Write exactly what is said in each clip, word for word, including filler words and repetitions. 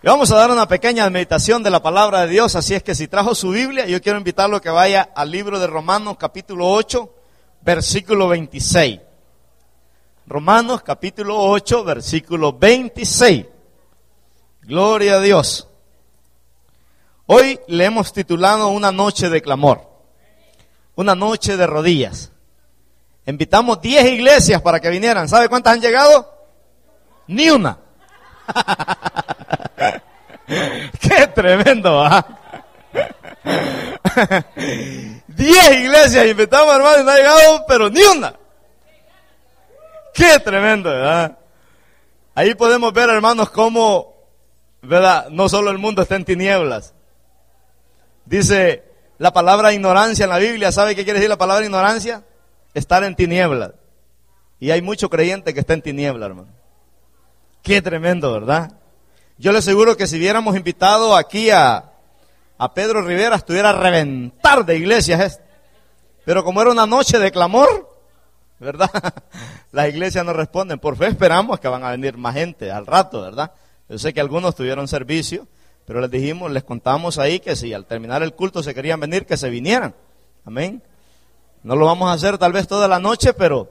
Y vamos a dar una pequeña meditación de la palabra de Dios, así es que si trajo su Biblia, yo quiero invitarlo a que vaya al libro de Romanos capítulo ocho, versículo veintiséis. Romanos capítulo ocho, versículo veintiséis. Gloria a Dios. Hoy le hemos titulado Una noche de clamor, una noche de rodillas. Invitamos diez iglesias para que vinieran. ¿Sabe cuántas han llegado? Ni una. ¡Qué tremendo! ¿Ah? Diez iglesias invitamos, hermano, y no ha llegado, pero ni una. ¡Qué tremendo! ¿Verdad? Ahí podemos ver, hermanos, cómo, ¿verdad?, no solo el mundo está en tinieblas. Dice la palabra ignorancia en la Biblia. ¿Sabe qué quiere decir la palabra ignorancia? Estar en tinieblas. Y hay mucho creyente que está en tinieblas, hermano. ¡Qué tremendo!, ¿verdad? Yo le aseguro que si hubiéramos invitado aquí a, a Pedro Rivera, estuviera a reventar de iglesias. Pero como era una noche de clamor, ¿verdad?, las iglesias no responden. Por fe esperamos que van a venir más gente al rato, ¿verdad? Yo sé que algunos tuvieron servicio, pero les dijimos, les contamos ahí que si al terminar el culto se querían venir, que se vinieran. Amén. No lo vamos a hacer tal vez toda la noche, pero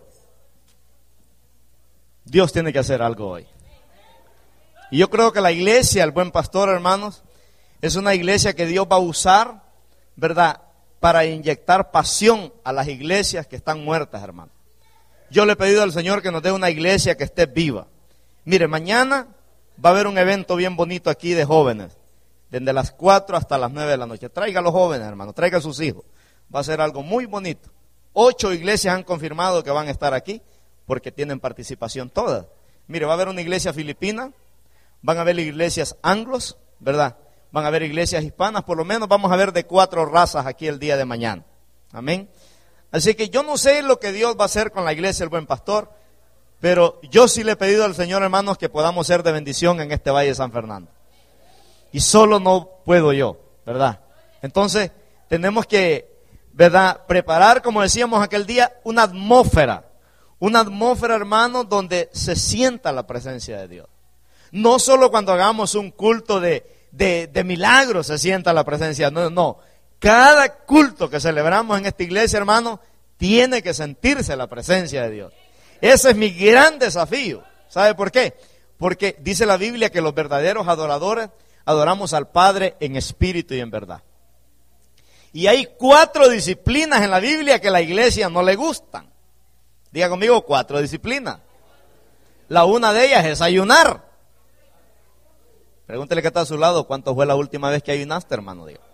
Dios tiene que hacer algo hoy. Y yo creo que la iglesia, el buen pastor, hermanos, es una iglesia que Dios va a usar, ¿verdad?, para inyectar pasión a las iglesias que están muertas, hermanos. Yo le he pedido al Señor que nos dé una iglesia que esté viva. Mire, mañana va a haber un evento bien bonito aquí de jóvenes, desde las cuatro hasta las nueve de la noche. Traiga a los jóvenes, hermanos, traiga a sus hijos. Va a ser algo muy bonito. Ocho iglesias han confirmado que van a estar aquí, porque tienen participación todas. Mire, va a haber una iglesia filipina, van a haber iglesias anglos, ¿verdad? Van a haber iglesias hispanas, por lo menos vamos a ver de cuatro razas aquí el día de mañana. Amén. Así que yo no sé lo que Dios va a hacer con la iglesia, el buen pastor, pero yo sí le he pedido al Señor, hermanos, que podamos ser de bendición en este Valle de San Fernando. Y solo no puedo yo, ¿verdad? Entonces, tenemos que, ¿verdad?, preparar, como decíamos aquel día, una atmósfera. Una atmósfera, hermanos, donde se sienta la presencia de Dios. No solo cuando hagamos un culto de, de, de milagros se sienta la presencia, no, no. Cada culto que celebramos en esta iglesia, hermano, tiene que sentirse la presencia de Dios. Ese es mi gran desafío. ¿Sabe por qué? Porque dice la Biblia que los verdaderos adoradores adoramos al Padre en espíritu y en verdad. Y hay cuatro disciplinas en la Biblia que a la iglesia no le gustan. Diga conmigo, cuatro disciplinas. La una de ellas es ayunar. Pregúntele que está a su lado, ¿cuánto fue la última vez que ayunaste, hermano? Diga.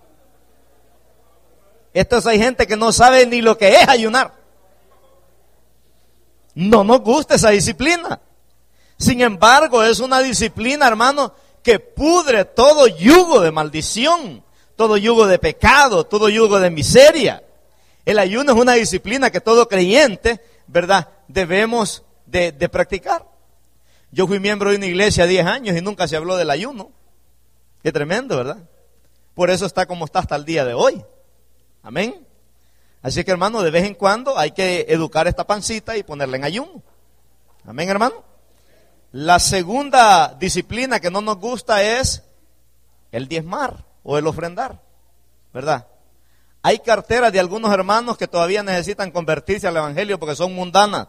Estos hay gente que no sabe ni lo que es ayunar. No nos gusta esa disciplina. Sin embargo, es una disciplina, hermano, que pudre todo yugo de maldición, todo yugo de pecado, todo yugo de miseria. El ayuno es una disciplina que todo creyente, ¿verdad?, debemos de, de practicar. Yo fui miembro de una iglesia diez años y nunca se habló del ayuno. Qué tremendo, ¿verdad? Por eso está como está hasta el día de hoy. Amén. Así que, hermano, de vez en cuando hay que educar esta pancita y ponerla en ayuno. Amén, hermano. La segunda disciplina que no nos gusta es el diezmar o el ofrendar, ¿verdad? Hay carteras de algunos hermanos que todavía necesitan convertirse al evangelio porque son mundanas.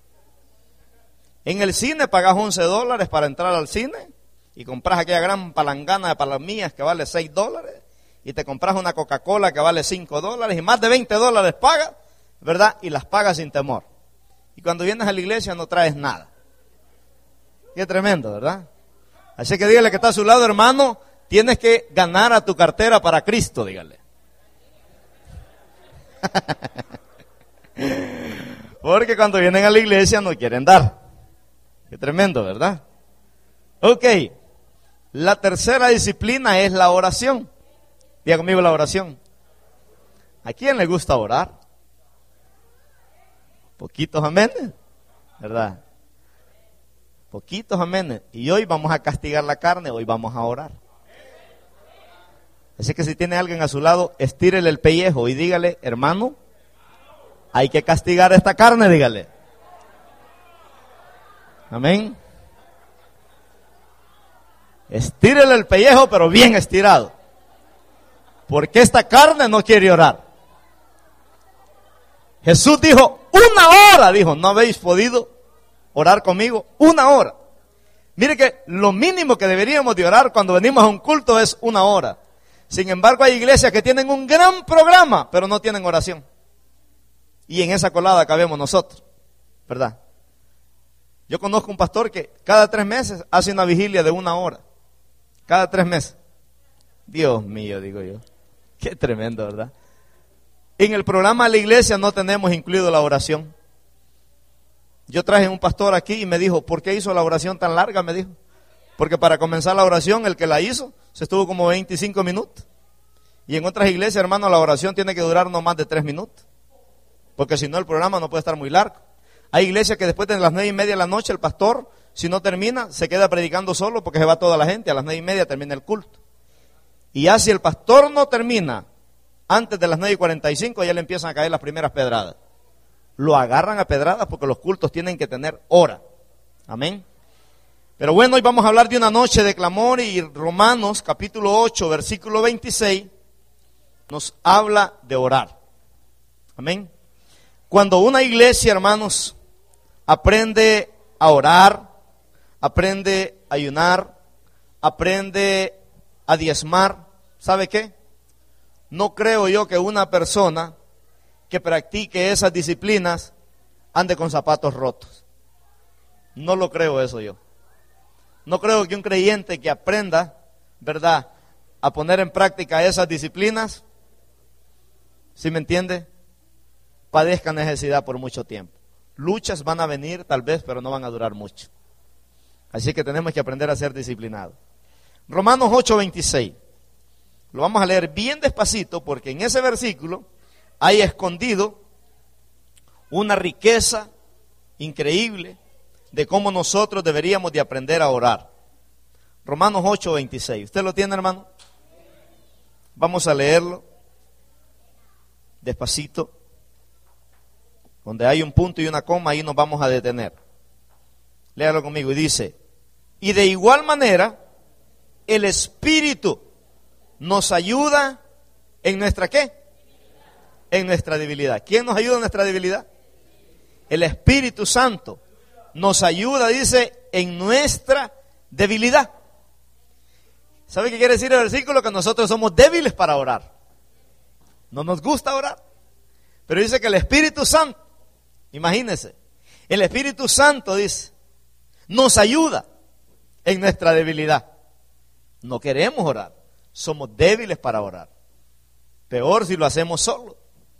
En el cine pagas once dólares para entrar al cine y compras aquella gran palangana de palomillas que vale seis dólares y te compras una Coca-Cola que vale cinco dólares y más de veinte dólares pagas, ¿verdad? Y las pagas sin temor. Y cuando vienes a la iglesia no traes nada. Qué tremendo, ¿verdad? Así que dígale que está a su lado, hermano, tienes que ganar a tu cartera para Cristo, dígale. Porque cuando vienen a la iglesia no quieren dar. Qué tremendo, ¿verdad? Ok, la tercera disciplina es la oración. Diga conmigo la oración. ¿A quién le gusta orar? Poquitos amenes, ¿verdad? Poquitos amenes. Y hoy vamos a castigar la carne, hoy vamos a orar. Así que si tiene alguien a su lado, estírele el pellejo y dígale, hermano, hay que castigar esta carne, dígale. Amén. Estírele el pellejo, pero bien estirado. Porque esta carne no quiere orar. Jesús dijo, una hora, dijo, ¿no habéis podido orar conmigo? Una hora. Mire que lo mínimo que deberíamos de orar cuando venimos a un culto es una hora. Sin embargo, hay iglesias que tienen un gran programa, pero no tienen oración. Y en esa colada cabemos nosotros, ¿verdad? Yo conozco un pastor que cada tres meses hace una vigilia de una hora. Cada tres meses. Dios mío, digo yo. Qué tremendo, ¿verdad? En el programa de la iglesia no tenemos incluido la oración. Yo traje un pastor aquí y me dijo, ¿por qué hizo la oración tan larga? Me dijo. Porque para comenzar la oración, el que la hizo, se estuvo como veinticinco minutos. Y en otras iglesias, hermano, la oración tiene que durar no más de tres minutos. Porque si no, el programa no puede estar muy largo. Hay iglesias que después de las nueve y media de la noche, el pastor, si no termina, se queda predicando solo porque se va toda la gente. A las nueve y media termina el culto. Y ya si el pastor no termina antes de las nueve y cuarenta y cinco, ya le empiezan a caer las primeras pedradas. Lo agarran a pedradas porque los cultos tienen que tener hora. Amén. Pero bueno, hoy vamos a hablar de una noche de clamor, y Romanos capítulo ocho, versículo veintiséis, nos habla de orar. Amén. Cuando una iglesia, hermanos, aprende a orar, aprende a ayunar, aprende a diezmar, ¿sabe qué? No creo yo que una persona que practique esas disciplinas ande con zapatos rotos. No lo creo eso yo. No creo que un creyente que aprenda, ¿verdad?, a poner en práctica esas disciplinas, ¿sí me entiende?, padezca necesidad por mucho tiempo. Luchas van a venir tal vez, pero no van a durar mucho. Así que tenemos que aprender a ser disciplinados. Romanos ocho, veintiséis. Lo vamos a leer bien despacito porque en ese versículo hay escondido una riqueza increíble de cómo nosotros deberíamos de aprender a orar. Romanos ocho, veintiséis. ¿Usted lo tiene, hermano? Vamos a leerlo despacito. Donde hay un punto y una coma, ahí nos vamos a detener. Léalo conmigo y dice, y de igual manera, el Espíritu nos ayuda en nuestra ¿qué? En nuestra debilidad. ¿Quién nos ayuda en nuestra debilidad? El Espíritu Santo nos ayuda, dice, en nuestra debilidad. ¿Sabe qué quiere decir el versículo? Que nosotros somos débiles para orar. No nos gusta orar. Pero dice que el Espíritu Santo, imagínense, el Espíritu Santo dice, nos ayuda en nuestra debilidad. No queremos orar, somos débiles para orar. Peor si lo hacemos solo.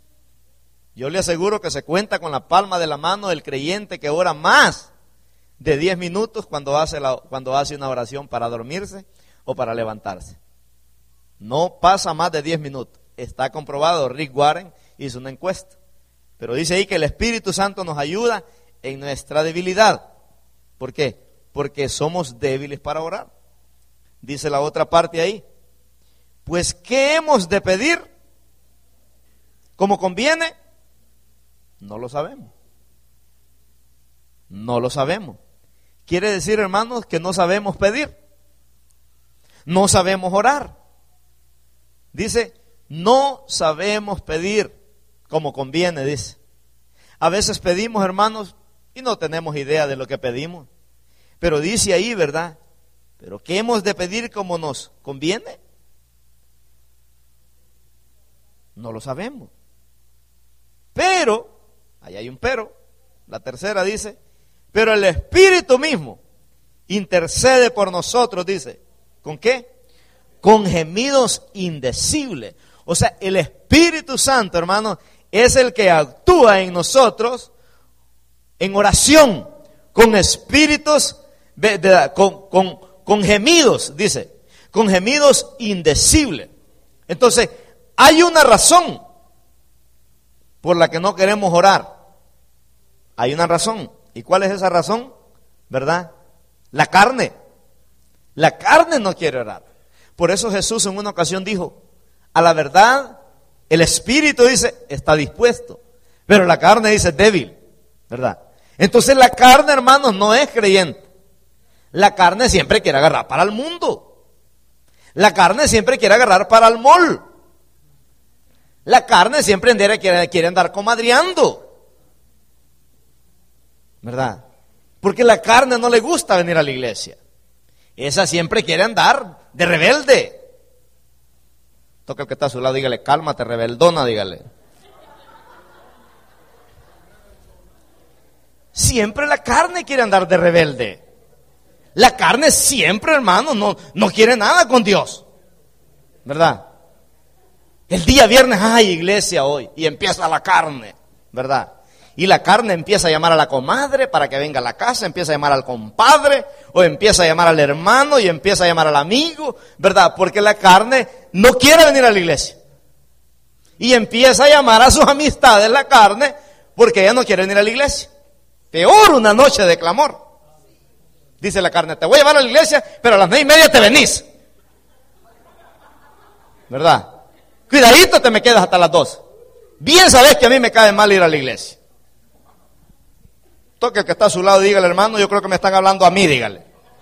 Yo le aseguro que se cuenta con la palma de la mano del creyente que ora más de diez minutos cuando hace, la, cuando hace una oración para dormirse o para levantarse. No pasa más de diez minutos. Está comprobado, Rick Warren hizo una encuesta. Pero dice ahí que el Espíritu Santo nos ayuda en nuestra debilidad. ¿Por qué? Porque somos débiles para orar. Dice la otra parte ahí. Pues, ¿qué hemos de pedir? ¿Cómo conviene? No lo sabemos. No lo sabemos. Quiere decir, hermanos, que no sabemos pedir. No sabemos orar. Dice, no sabemos pedir como conviene, dice. A veces pedimos, hermanos, y no tenemos idea de lo que pedimos. Pero dice ahí, ¿verdad? ¿Pero qué hemos de pedir como nos conviene? No lo sabemos. Pero, ahí hay un pero, la tercera dice, pero el Espíritu mismo intercede por nosotros, dice, ¿con qué? Con gemidos indecibles. O sea, el Espíritu Santo, hermano, es el que actúa en nosotros en oración, con espíritus, de, de, con, con, con gemidos, dice, con gemidos indecibles. Entonces, hay una razón por la que no queremos orar. Hay una razón. ¿Y cuál es esa razón? ¿Verdad? La carne. La carne no quiere orar. Por eso Jesús en una ocasión dijo, a la verdad, el espíritu dice, está dispuesto, pero la carne dice débil, ¿verdad? Entonces la carne, hermanos, no es creyente. La carne siempre quiere agarrar para el mundo. La carne siempre quiere agarrar para el mall. La carne siempre quiere, quiere andar comadreando. ¿Verdad? Porque la carne no le gusta venir a la iglesia. Esa siempre quiere andar de rebelde. Toca el que está a su lado, dígale, cálmate, rebeldona, dígale. Siempre la carne quiere andar de rebelde. La carne siempre, hermano, no, no quiere nada con Dios. ¿Verdad? El día viernes, ay, iglesia hoy. Y empieza la carne, ¿verdad? Y la carne empieza a llamar a la comadre para que venga a la casa, empieza a llamar al compadre, o empieza a llamar al hermano, y empieza a llamar al amigo, ¿verdad? Porque la carne no quiere venir a la iglesia. Y empieza a llamar a sus amistades la carne, porque ella no quiere venir a la iglesia. Peor una noche de clamor. Dice la carne, te voy a llevar a la iglesia, pero a las nueve y media te venís. ¿Verdad? Cuidadito te me quedas hasta las dos. Bien sabes que a mí me cae mal ir a la iglesia. Toque el que está a su lado, dígale, hermano, yo creo que me están hablando a mí, dígale.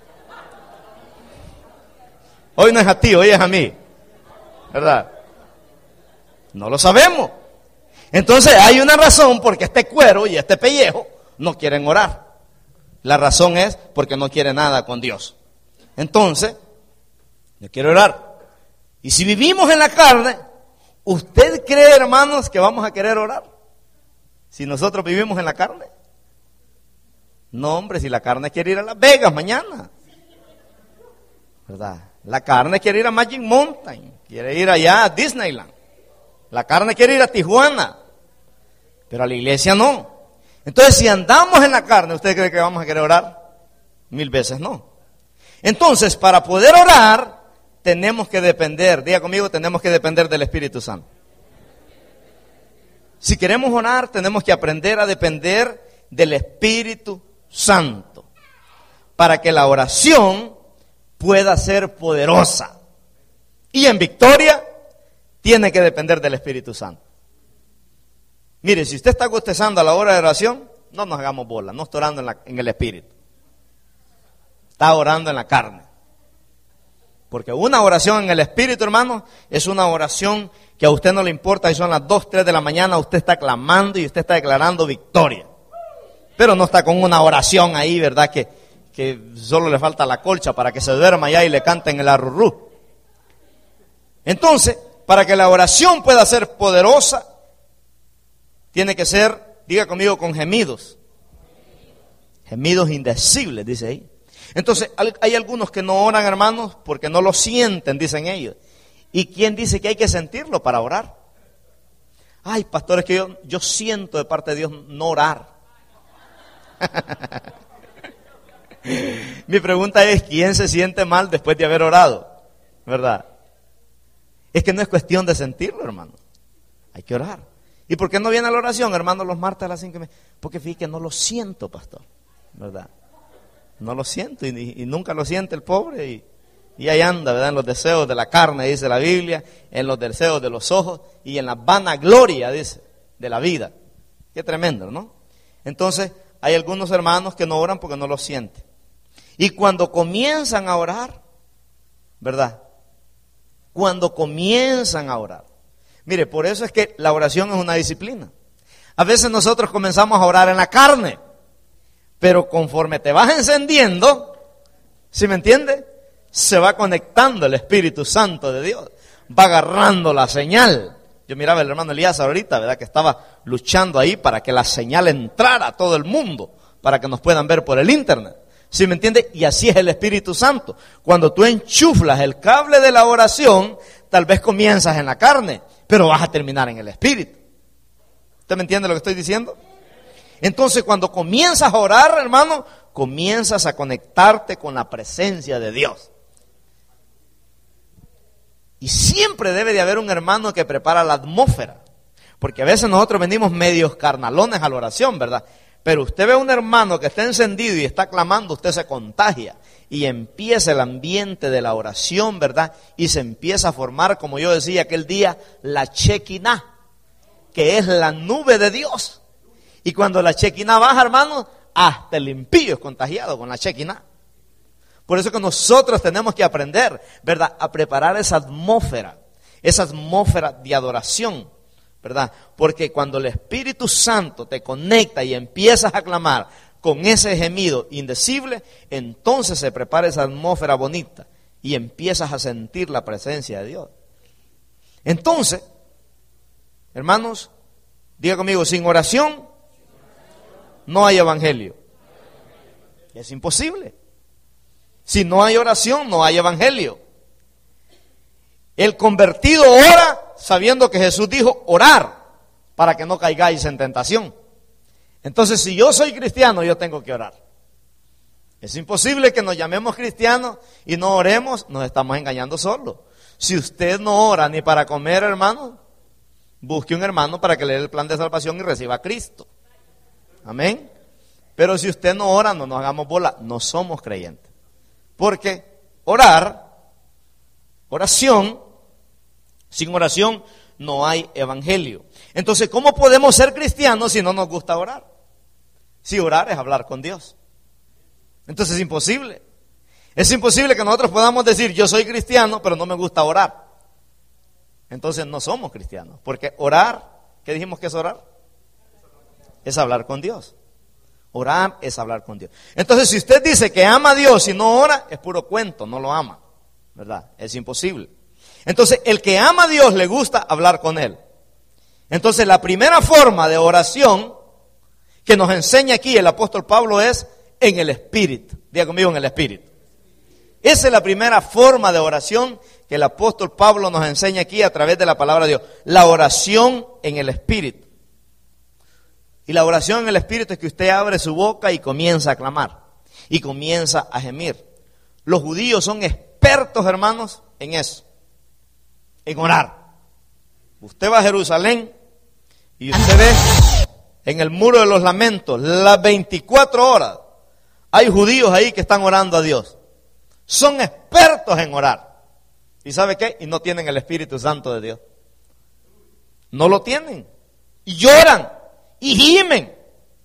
Hoy no es a ti, hoy es a mí. ¿Verdad? No lo sabemos. Entonces hay una razón porque este cuero y este pellejo no quieren orar. La razón es porque no quiere nada con Dios. Entonces, yo quiero orar. Y si vivimos en la carne, ¿usted cree, hermanos, que vamos a querer orar? Si nosotros vivimos en la carne. No, hombre, si la carne quiere ir a Las Vegas mañana. ¿Verdad? La carne quiere ir a Magic Mountain, quiere ir allá a Disneyland. La carne quiere ir a Tijuana, pero a la iglesia no. Entonces, si andamos en la carne, ¿usted cree que vamos a querer orar? Mil veces no. Entonces, para poder orar, tenemos que depender, diga conmigo, tenemos que depender del Espíritu Santo. Si queremos orar, tenemos que aprender a depender del Espíritu Santo, para que la oración pueda ser poderosa. Y en victoria, tiene que depender del Espíritu Santo. Mire, si usted está bostezando a la hora de oración, no nos hagamos bola, no está orando en, la, en el Espíritu. Está orando en la carne. Porque una oración en el Espíritu, hermano, es una oración que a usted no le importa si son las dos, tres de la mañana, usted está clamando y usted está declarando victoria. Pero no está con una oración ahí, ¿verdad? Que, que solo le falta la colcha para que se duerma allá y le canten el arrurú. Entonces, para que la oración pueda ser poderosa, tiene que ser, diga conmigo, con gemidos. Gemidos indecibles, dice ahí. Entonces, hay algunos que no oran, hermanos, porque no lo sienten, dicen ellos. ¿Y quién dice que hay que sentirlo para orar? Ay, pastor, es que yo, yo siento de parte de Dios no orar. Mi pregunta es, ¿quién se siente mal después de haber orado? ¿Verdad? Es que no es cuestión de sentirlo, hermano. Hay que orar. ¿Y por qué no viene a la oración, hermano, los martes a las cinco y media? Porque fíjate que no lo siento, pastor. ¿Verdad? No lo siento y, y nunca lo siente el pobre y, y ahí anda, ¿verdad? En los deseos de la carne, dice la Biblia, en los deseos de los ojos y en la vanagloria, dice, de la vida. Qué tremendo, ¿no? Entonces, hay algunos hermanos que no oran porque no lo sienten. Y cuando comienzan a orar, ¿verdad? Cuando comienzan a orar. Mire, por eso es que la oración es una disciplina. A veces nosotros comenzamos a orar en la carne, pero conforme te vas encendiendo, ¿sí me entiende? Se va conectando el Espíritu Santo de Dios, va agarrando la señal. Yo miraba al hermano Elías ahorita, ¿verdad? Que estaba luchando ahí para que la señal entrara a todo el mundo, para que nos puedan ver por el internet. ¿Sí me entiende? Y así es el Espíritu Santo. Cuando tú enchuflas el cable de la oración, tal vez comienzas en la carne, pero vas a terminar en el Espíritu. ¿Usted me entiende lo que estoy diciendo? Entonces, cuando comienzas a orar, hermano, comienzas a conectarte con la presencia de Dios. Y siempre debe de haber un hermano que prepara la atmósfera. Porque a veces nosotros venimos medios carnalones a la oración, ¿verdad? Pero usted ve a un hermano que está encendido y está clamando, usted se contagia. Y empieza el ambiente de la oración, ¿verdad? Y se empieza a formar, como yo decía aquel día, la Shekinah, que es la nube de Dios. Y cuando la Shekinah baja, hermano, hasta el impío es contagiado con la Shekinah. Por eso que nosotros tenemos que aprender, ¿verdad?, a preparar esa atmósfera, esa atmósfera de adoración, ¿verdad? Porque cuando el Espíritu Santo te conecta y empiezas a clamar con ese gemido indecible, entonces se prepara esa atmósfera bonita y empiezas a sentir la presencia de Dios. Entonces, hermanos, diga conmigo, sin oración no hay evangelio. Es imposible. Si no hay oración, no hay evangelio. El convertido ora sabiendo que Jesús dijo orar para que no caigáis en tentación. Entonces, si yo soy cristiano, yo tengo que orar. Es imposible que nos llamemos cristianos y no oremos, nos estamos engañando solos. Si usted no ora ni para comer, hermano, busque un hermano para que le dé el plan de salvación y reciba a Cristo. Amén. Pero si usted no ora, no nos hagamos bola, no somos creyentes. Porque orar, oración, sin oración no hay evangelio. Entonces, ¿cómo podemos ser cristianos si no nos gusta orar? Si orar es hablar con Dios. Entonces es imposible. Es imposible que nosotros podamos decir, yo soy cristiano, pero no me gusta orar. Entonces no somos cristianos. Porque orar, ¿qué dijimos que es orar? Es hablar con Dios. Orar es hablar con Dios. Entonces, si usted dice que ama a Dios y no ora, es puro cuento, no lo ama, ¿verdad? Es imposible. Entonces, el que ama a Dios le gusta hablar con Él. Entonces, la primera forma de oración que nos enseña aquí el apóstol Pablo es en el Espíritu. Diga conmigo, en el Espíritu. Esa es la primera forma de oración que el apóstol Pablo nos enseña aquí a través de la palabra de Dios. La oración en el Espíritu. Y la oración en el Espíritu es que usted abre su boca y comienza a clamar. Y comienza a gemir. Los judíos son expertos, hermanos, en eso. En orar. Usted va a Jerusalén y usted ve en el muro de los lamentos, las veinticuatro horas, hay judíos ahí que están orando a Dios. Son expertos en orar. ¿Y sabe qué? Y no tienen el Espíritu Santo de Dios. No lo tienen. Y lloran. Y gimen.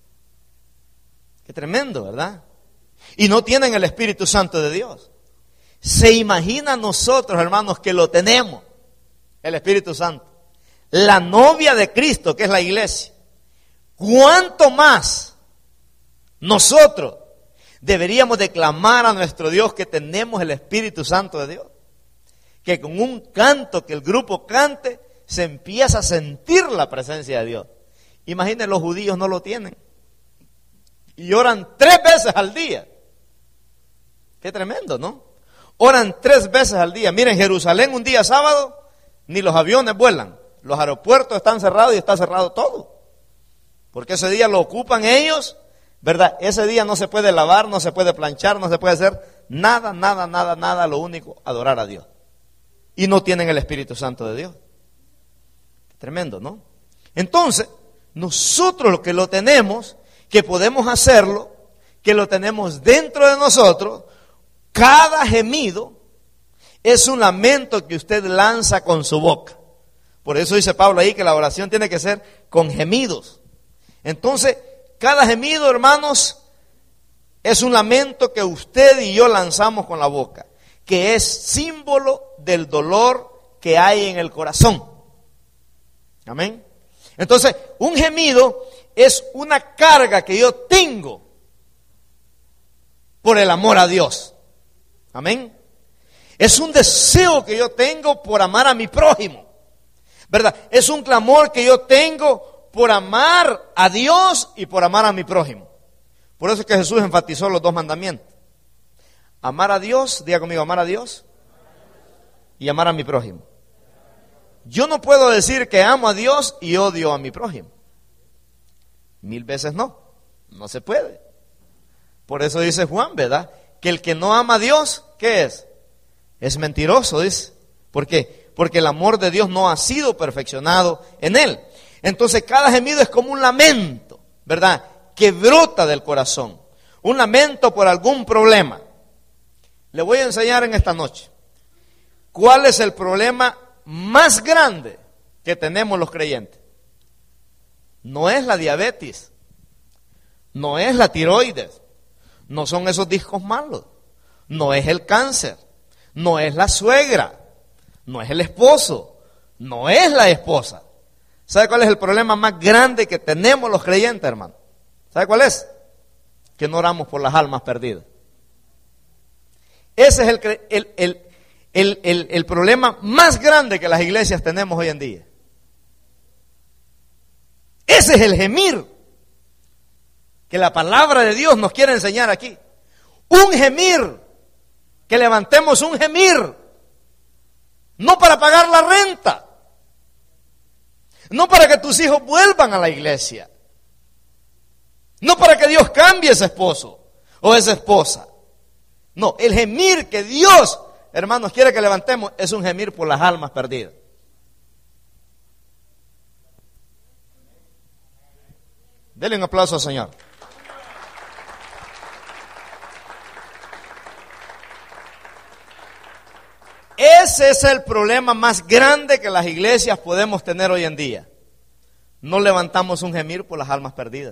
Qué tremendo, ¿verdad? Y no tienen el Espíritu Santo de Dios. Se imagina nosotros, hermanos, que lo tenemos. El Espíritu Santo. La novia de Cristo, que es la iglesia. ¿Cuánto más nosotros deberíamos de clamar a nuestro Dios que tenemos el Espíritu Santo de Dios? Que con un canto que el grupo cante, se empieza a sentir la presencia de Dios. Imaginen, los judíos no lo tienen. Y oran tres veces al día. Qué tremendo, ¿no? Oran tres veces al día. Miren, Jerusalén un día sábado, ni los aviones vuelan. Los aeropuertos están cerrados y está cerrado todo. Porque ese día lo ocupan ellos, ¿verdad? Ese día no se puede lavar, no se puede planchar, no se puede hacer nada, nada, nada, nada. Lo único, adorar a Dios. Y no tienen el Espíritu Santo de Dios. Tremendo, ¿no? Entonces, nosotros lo que lo tenemos, que podemos hacerlo, que lo tenemos dentro de nosotros, cada gemido es un lamento que usted lanza con su boca. Por eso dice Pablo ahí que la oración tiene que ser con gemidos. Entonces, cada gemido, hermanos, es un lamento que usted y yo lanzamos con la boca, que es símbolo del dolor que hay en el corazón. Amén. Entonces, un gemido es una carga que yo tengo por el amor a Dios. Amén. Es un deseo que yo tengo por amar a mi prójimo, ¿verdad? Es un clamor que yo tengo por amar a Dios y por amar a mi prójimo. Por eso es que Jesús enfatizó los dos mandamientos. Amar a Dios, diga conmigo, amar a Dios y amar a mi prójimo. Yo no puedo decir que amo a Dios y odio a mi prójimo. Mil veces no, no se puede. Por eso dice Juan, ¿verdad? Que el que no ama a Dios, ¿qué es? Es mentiroso, dice. ¿Por qué? Porque el amor de Dios no ha sido perfeccionado en él. Entonces cada gemido es como un lamento, ¿verdad? Que brota del corazón. Un lamento por algún problema. Le voy a enseñar en esta noche cuál es el problema más grande que tenemos los creyentes. No es la diabetes, no es la tiroides, no son esos discos malos, no es el cáncer, no es la suegra, no es el esposo, no es la esposa. ¿Sabe cuál es el problema más grande que tenemos los creyentes, hermano? ¿Sabe cuál es? Que no oramos por las almas perdidas. Ese es el, el, el, el, el, el problema más grande que las iglesias tenemos hoy en día. Ese es el gemir que la palabra de Dios nos quiere enseñar aquí. Un gemir, que levantemos un gemir, no para pagar la renta, no para que tus hijos vuelvan a la iglesia, no para que Dios cambie ese esposo o esa esposa. No, el gemir que Dios, hermanos, quiere que levantemos es un gemir por las almas perdidas. Denle un aplauso al Señor. Ese es el problema más grande que las iglesias podemos tener hoy en día. No levantamos un gemir por las almas perdidas.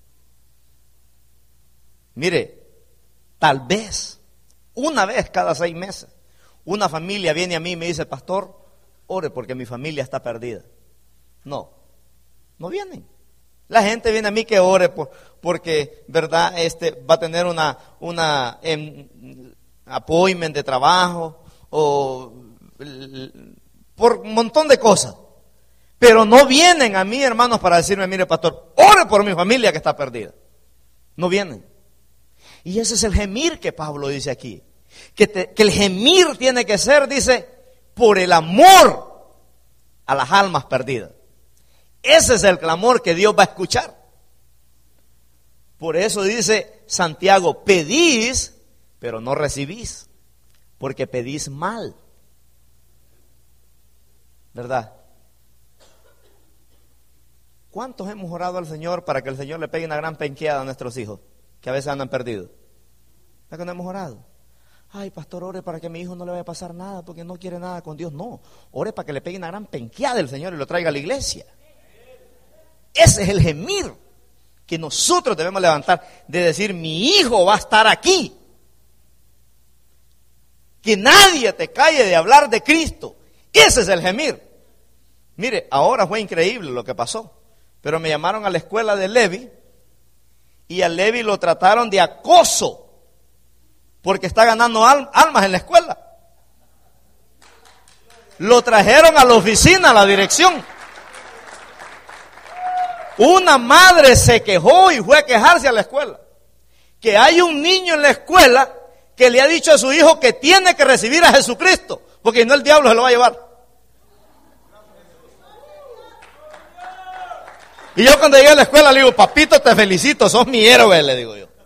Mire, tal vez, una vez cada seis meses, una familia viene a mí y me dice, pastor, ore porque mi familia está perdida. No, no vienen. La gente viene a mí que ore por, porque, verdad, este va a tener una, una em, appointment de trabajo o por un montón de cosas. Pero no vienen a mí, hermanos, para decirme, mire, pastor, ore por mi familia que está perdida. No vienen. Y ese es el gemir que Pablo dice aquí. Que, te, que el gemir tiene que ser, dice, por el amor a las almas perdidas. Ese es el clamor que Dios va a escuchar. Por eso dice Santiago, pedís, pero no recibís, porque pedís mal. ¿Verdad? ¿Cuántos hemos orado al Señor para que el Señor le pegue una gran penqueada a nuestros hijos, que a veces andan perdidos? ¿Para qué no hemos orado? Ay, pastor, ore para que a mi hijo no le vaya a pasar nada, porque no quiere nada con Dios. No, ore para que le pegue una gran penqueada del Señor y lo traiga a la iglesia. Ese es el gemir que nosotros debemos levantar, de decir, mi hijo va a estar aquí. Que nadie te calle de hablar de Cristo. Ese es el gemir. Mire, ahora fue increíble lo que pasó, pero me llamaron a la escuela de Levi y a Levi lo trataron de acoso porque está ganando al- almas en la escuela. Lo trajeron a la oficina, a la dirección. Una madre se quejó y fue a quejarse a la escuela que hay un niño en la escuela que le ha dicho a su hijo que tiene que recibir a Jesucristo, porque no, el diablo se lo va a llevar. Y yo cuando llegué a la escuela le digo, papito, te felicito, sos mi héroe, le digo yo.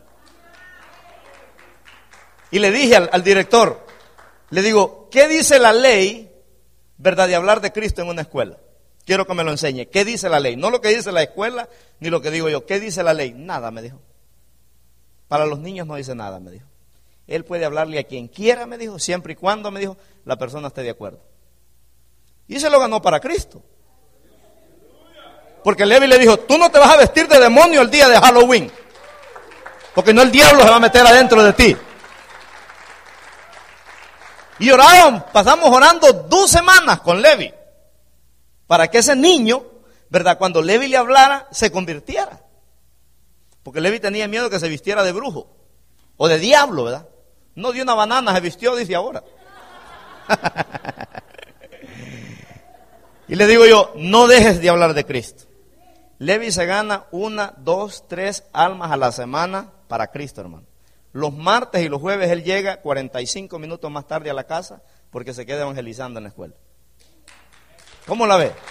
Y le dije al, al director, le digo, ¿qué dice la ley, verdad, de hablar de Cristo en una escuela? Quiero que me lo enseñe. ¿Qué dice la ley? No lo que dice la escuela, ni lo que digo yo. ¿Qué dice la ley? Nada, me dijo. Para los niños no dice nada, me dijo. Él puede hablarle a quien quiera, me dijo, siempre y cuando, me dijo, la persona esté de acuerdo. Y se lo ganó para Cristo. Porque Levi le dijo, tú no te vas a vestir de demonio el día de Halloween, porque no, el diablo se va a meter adentro de ti. Y oraron, pasamos orando dos semanas con Levi, para que ese niño, verdad, cuando Levi le hablara, se convirtiera. Porque Levi tenía miedo que se vistiera de brujo, o de diablo, ¿verdad? No, de una banana se vistió, dice ahora. Y le digo yo, no dejes de hablar de Cristo. Levi se gana una, dos, tres almas a la semana para Cristo, hermano. Los martes y los jueves él llega cuarenta y cinco minutos más tarde a la casa porque se queda evangelizando en la escuela. ¿Cómo la ve?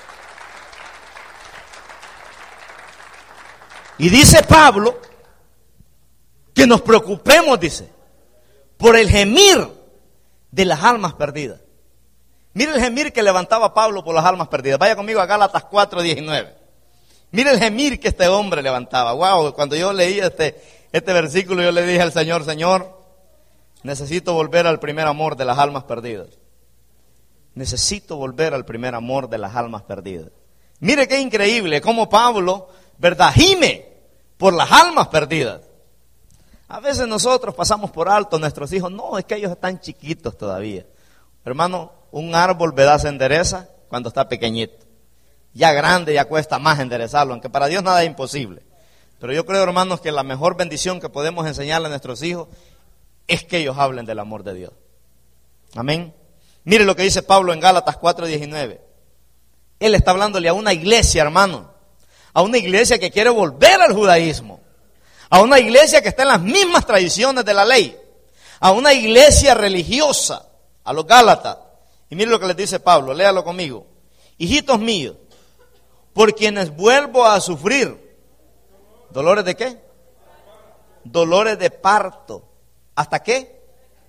Y dice Pablo que nos preocupemos, dice, por el gemir de las almas perdidas. Mire el gemir que levantaba Pablo por las almas perdidas. Vaya conmigo a Gálatas cuatro diecinueve. Mire el gemir que este hombre levantaba. Wow, cuando yo leí este, este versículo, yo le dije al Señor, Señor, necesito volver al primer amor de las almas perdidas. Necesito volver al primer amor de las almas perdidas. Mire qué increíble cómo Pablo, verdad, gime por las almas perdidas. A veces nosotros pasamos por alto a nuestros hijos. No, es que ellos están chiquitos todavía. Hermano, un árbol, ¿verdad?, se endereza cuando está pequeñito. Ya grande ya cuesta más enderezarlo, aunque para Dios nada es imposible. Pero yo creo, hermanos, que la mejor bendición que podemos enseñarle a nuestros hijos es que ellos hablen del amor de Dios. Amén. Mire lo que dice Pablo en Gálatas cuatro diecinueve. Él está hablándole a una iglesia, hermano. A una iglesia que quiere volver al judaísmo. A una iglesia que está en las mismas tradiciones de la ley. A una iglesia religiosa. A los Gálatas. Y mire lo que les dice Pablo, léalo conmigo. Hijitos míos, por quienes vuelvo a sufrir. ¿Dolores de qué? Dolores de parto. ¿Hasta qué?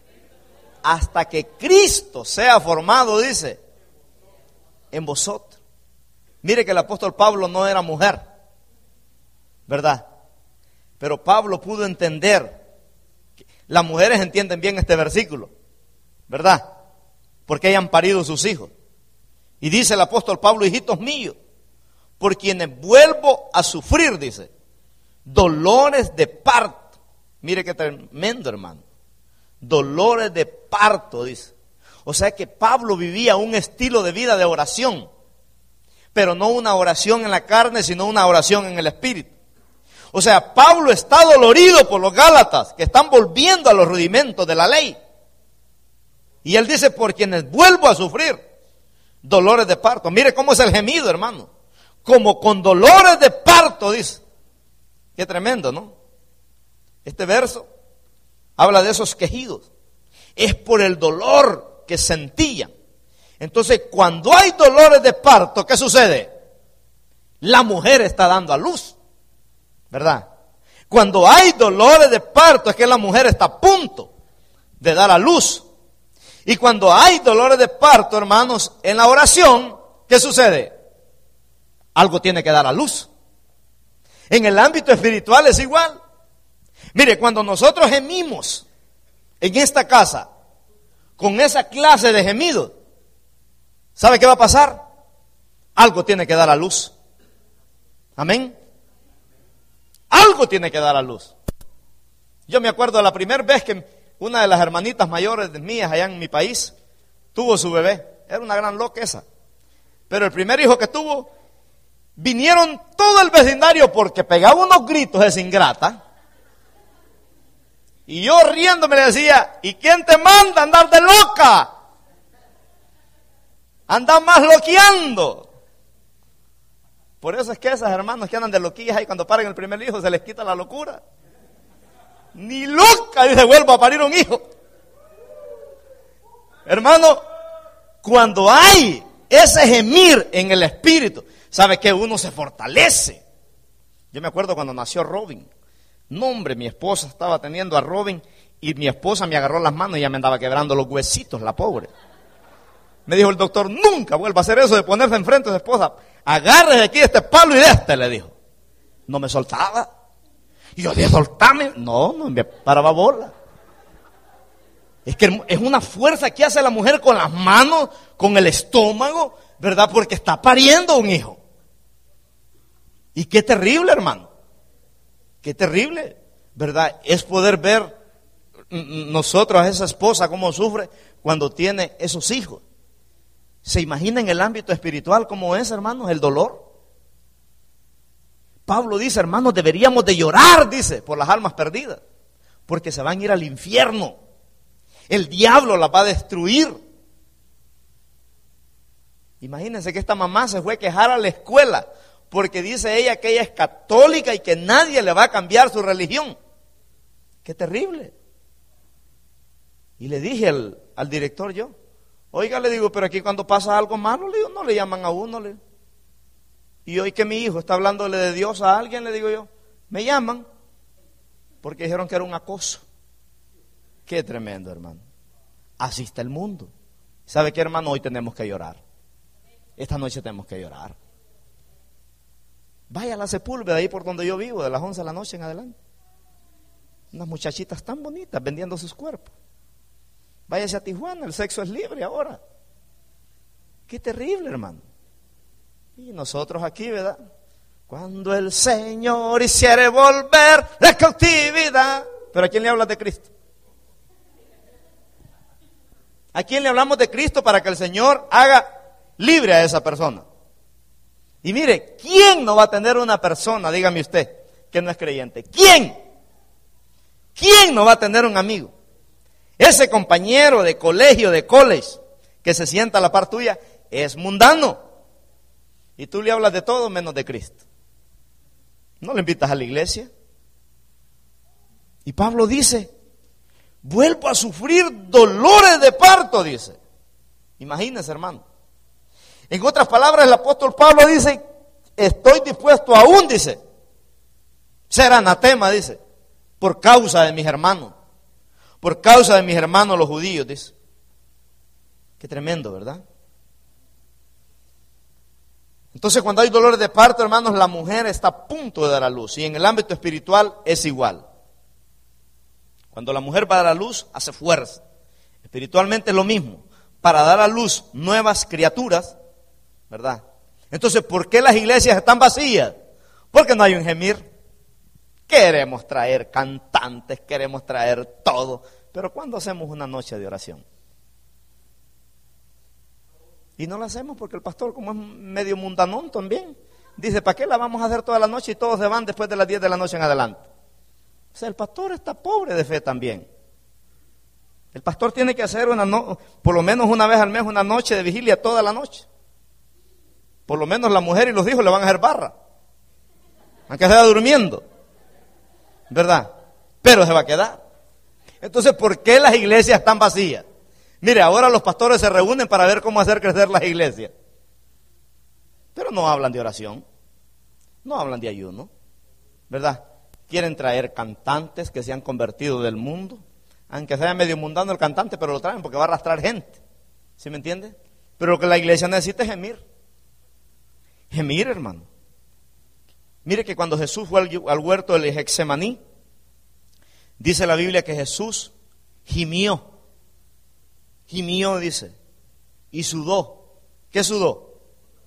Hasta que Cristo sea formado, dice, en vosotros. Mire que el apóstol Pablo no era mujer, ¿verdad? Pero Pablo pudo entender. Las mujeres entienden bien este versículo, ¿verdad? Porque hayan parido sus hijos. Y dice el apóstol Pablo, hijitos míos, por quienes vuelvo a sufrir, dice, dolores de parto. Mire qué tremendo, hermano. Dolores de parto, dice. O sea que Pablo vivía un estilo de vida de oración, pero no una oración en la carne, sino una oración en el espíritu. O sea, Pablo está dolorido por los Gálatas, que están volviendo a los rudimentos de la ley. Y él dice, por quienes vuelvo a sufrir dolores de parto. Mire cómo es el gemido, hermano. Como con dolores de parto, dice. Qué tremendo, ¿no? Este verso habla de esos quejidos. Es por el dolor que sentían. Entonces, cuando hay dolores de parto, ¿qué sucede? La mujer está dando a luz, ¿verdad? Cuando hay dolores de parto, es que la mujer está a punto de dar a luz. Y cuando hay dolores de parto, hermanos, en la oración, ¿qué sucede? Algo tiene que dar a luz. En el ámbito espiritual es igual. Mire, cuando nosotros gemimos en esta casa, con esa clase de gemidos, ¿sabe qué va a pasar? Algo tiene que dar a luz. Amén. Algo tiene que dar a luz. Yo me acuerdo de la primera vez que una de las hermanitas mayores mías allá en mi país tuvo su bebé. Era una gran loca esa. Pero el primer hijo que tuvo, vinieron todo el vecindario porque pegaba unos gritos esa ingrata. Y yo riéndome le decía, ¿y quién te manda a andar de loca? Anda más loqueando. Por eso es que esas hermanos que andan de loquillas ahí cuando paren el primer hijo se les quita la locura. Ni loca, dice, vuelvo a parir un hijo. Hermano, cuando hay ese gemir en el espíritu, ¿sabe que uno se fortalece? Yo me acuerdo cuando nació Robin. No, hombre, mi esposa estaba teniendo a Robin y mi esposa me agarró las manos y ya me andaba quebrando los huesitos, la pobre. Me dijo el doctor, nunca vuelva a hacer eso de ponerse enfrente de su esposa. Agarre de aquí este palo y de este, le dijo. No me soltaba. Y yo dije, soltame. No, no me paraba bola. Es que es una fuerza que hace la mujer con las manos, con el estómago, ¿verdad? Porque está pariendo un hijo. Y qué terrible, hermano. Qué terrible, ¿verdad? Es poder ver nosotros a esa esposa cómo sufre cuando tiene esos hijos. ¿Se imagina en el ámbito espiritual cómo es, hermanos, el dolor? Pablo dice, hermanos, deberíamos de llorar, dice, por las almas perdidas, porque se van a ir al infierno. El diablo las va a destruir. Imagínense que esta mamá se fue a quejar a la escuela, porque dice ella que ella es católica y que nadie le va a cambiar su religión. ¡Qué terrible! Y le dije al, al director yo, oiga, le digo, pero aquí cuando pasa algo malo, le digo, no le llaman a uno. Le... Y hoy que mi hijo está hablándole de Dios a alguien, le digo yo, me llaman, porque dijeron que era un acoso. Qué tremendo, hermano. Así está el mundo. ¿Sabe qué, hermano? Hoy tenemos que llorar. Esta noche tenemos que llorar. Vaya a la Sepúlveda, ahí por donde yo vivo, de las once de la noche en adelante. Unas muchachitas tan bonitas vendiendo sus cuerpos. Váyase a Tijuana, el sexo es libre ahora. Qué terrible, hermano. Y nosotros aquí, ¿verdad? Cuando el Señor hiciere volver la cautividad. pero ¿a quién le hablas de Cristo? ¿A quién le hablamos de Cristo para que el Señor haga libre a esa persona? Y mire, ¿quién no va a tener una persona, dígame usted, que no es creyente? ¿Quién? ¿Quién no va a tener un amigo? Ese compañero de colegio, de college, que se sienta a la par tuya, es mundano. Y tú le hablas de todo menos de Cristo. No le invitas a la iglesia. Y Pablo dice, vuelvo a sufrir dolores de parto, dice. Imagínense, hermano. En otras palabras, el apóstol Pablo dice, estoy dispuesto aún, dice, ser anatema, dice, por causa de mis hermanos. Por causa de mis hermanos los judíos, dice. Qué tremendo, ¿verdad? Entonces, cuando hay dolores de parto, hermanos, la mujer está a punto de dar a luz. Y en el ámbito espiritual es igual. Cuando la mujer va a dar a luz, hace fuerza. Espiritualmente es lo mismo. Para dar a luz nuevas criaturas, ¿verdad? Entonces, ¿por qué las iglesias están vacías? Porque no hay un gemir. Queremos traer cantantes, queremos traer todo. Pero ¿cuándo hacemos una noche de oración? Y no la hacemos porque el pastor, como es medio mundanón también, dice, ¿para qué la vamos a hacer toda la noche y todos se van después de las diez de la noche en adelante? O sea, el pastor está pobre de fe también. El pastor tiene que hacer una no, por lo menos una vez al mes una noche de vigilia toda la noche. Por lo menos la mujer y los hijos le van a hacer barra, aunque sea durmiendo, ¿verdad? Pero se va a quedar. Entonces, ¿por qué las iglesias están vacías? Mire, ahora los pastores se reúnen para ver cómo hacer crecer las iglesias. Pero no hablan de oración, no hablan de ayuno, ¿verdad? Quieren traer cantantes que se han convertido del mundo, aunque sea medio mundano el cantante, pero lo traen porque va a arrastrar gente, ¿sí me entiende? Pero lo que la iglesia necesita es gemir. Gemir, hermano. Mire que cuando Jesús fue al, al huerto del Getsemaní, dice la Biblia que Jesús gimió. Gimió, dice, y sudó. ¿Qué sudó?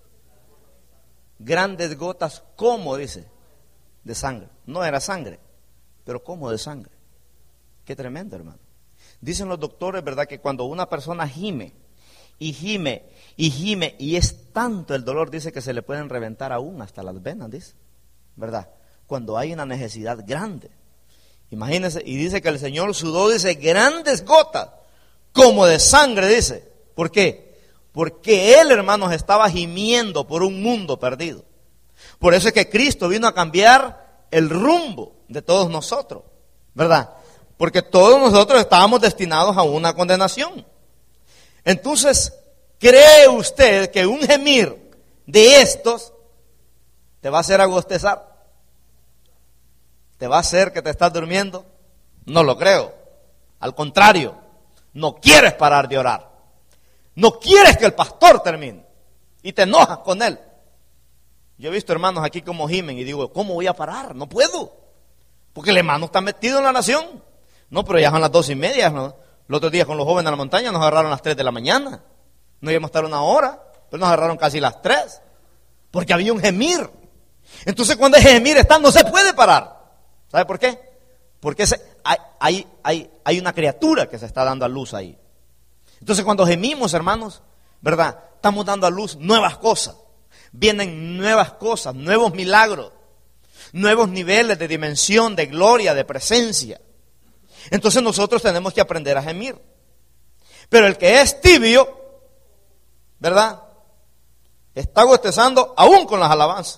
Grandes gotas, ¿cómo? Dice, de sangre. No era sangre, pero ¿cómo de sangre? Qué tremendo, hermano. Dicen los doctores, ¿verdad?, que cuando una persona gime, y gime, y gime, y es tanto el dolor, dice que se le pueden reventar aún hasta las venas, dice, ¿verdad? Cuando hay una necesidad grande. Imagínense, y dice que el Señor sudó, dice, grandes gotas, como de sangre, dice. ¿Por qué? Porque Él, hermanos, estaba gimiendo por un mundo perdido. Por eso es que Cristo vino a cambiar el rumbo de todos nosotros, ¿verdad? Porque todos nosotros estábamos destinados a una condenación. Entonces, ¿cree usted que un gemir de estos te va a hacer agostezar? ¿Te va a hacer que te estás durmiendo? No lo creo. Al contrario, no quieres parar de orar. No quieres que el pastor termine. Y te enojas con él. Yo he visto hermanos aquí como gimen y digo, ¿cómo voy a parar? No puedo. Porque el hermano está metido en la nación. No, pero ya son las dos y media, ¿no? El otro día con los jóvenes de la montaña nos agarraron a las tres de la mañana. No íbamos a estar una hora, pero nos agarraron casi las tres. Porque había un gemir. Entonces cuando ese gemir está, no se puede parar. ¿Sabe por qué? Porque ese, hay, hay, hay, hay una criatura que se está dando a luz ahí. Entonces cuando gemimos, hermanos, ¿verdad? Estamos dando a luz nuevas cosas. Vienen nuevas cosas, nuevos milagros, nuevos niveles de dimensión, de gloria, de presencia. Entonces nosotros tenemos que aprender a gemir. Pero el que es tibio, ¿verdad?, está bostezando aún con las alabanzas.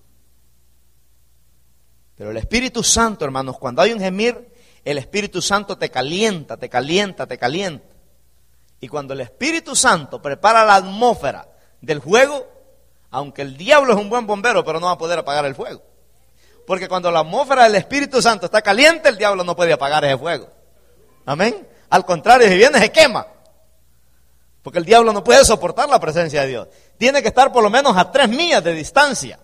Pero el Espíritu Santo, hermanos, cuando hay un gemir, el Espíritu Santo te calienta, te calienta, te calienta. Y cuando el Espíritu Santo prepara la atmósfera del fuego, aunque el diablo es un buen bombero, pero no va a poder apagar el fuego. Porque cuando la atmósfera del Espíritu Santo está caliente, el diablo no puede apagar ese fuego. Amén. Al contrario, si viene se quema. Porque el diablo no puede soportar la presencia de Dios. Tiene que estar por lo menos a tres millas de distancia.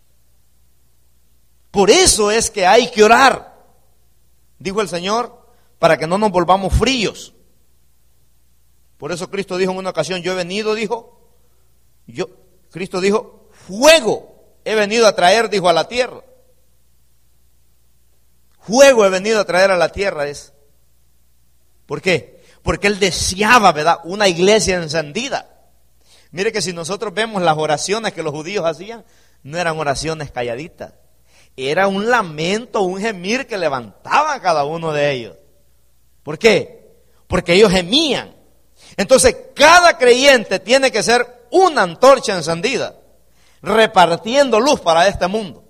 Por eso es que hay que orar, dijo el Señor, para que no nos volvamos fríos. Por eso Cristo dijo en una ocasión, yo he venido, dijo, yo, Cristo dijo, fuego he venido a traer, dijo, a la tierra. Fuego he venido a traer a la tierra. Es. ¿Por qué? Porque él deseaba, ¿verdad?, una iglesia encendida. Mire que si nosotros vemos las oraciones que los judíos hacían, no eran oraciones calladitas. Era un lamento, un gemir que levantaba cada uno de ellos. ¿Por qué? Porque ellos gemían. Entonces, cada creyente tiene que ser una antorcha encendida, repartiendo luz para este mundo.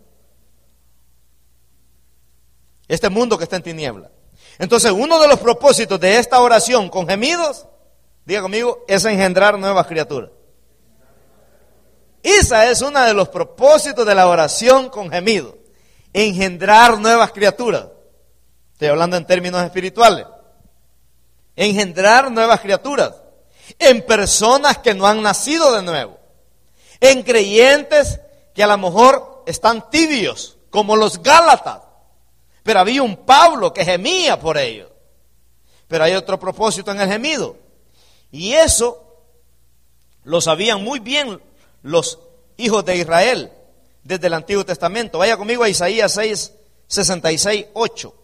Este mundo que está en tiniebla. Entonces, uno de los propósitos de esta oración con gemidos, diga conmigo, es engendrar nuevas criaturas. Esa es uno de los propósitos de la oración con gemidos. Engendrar nuevas criaturas. Estoy hablando en términos espirituales. Engendrar nuevas criaturas. En personas que no han nacido de nuevo. En creyentes que a lo mejor están tibios, como los Gálatas. Pero había un Pablo que gemía por ellos. Pero hay otro propósito en el gemido. Y eso lo sabían muy bien los hijos de Israel desde el Antiguo Testamento. Vaya conmigo a Isaías seis, sesenta y seis, ocho.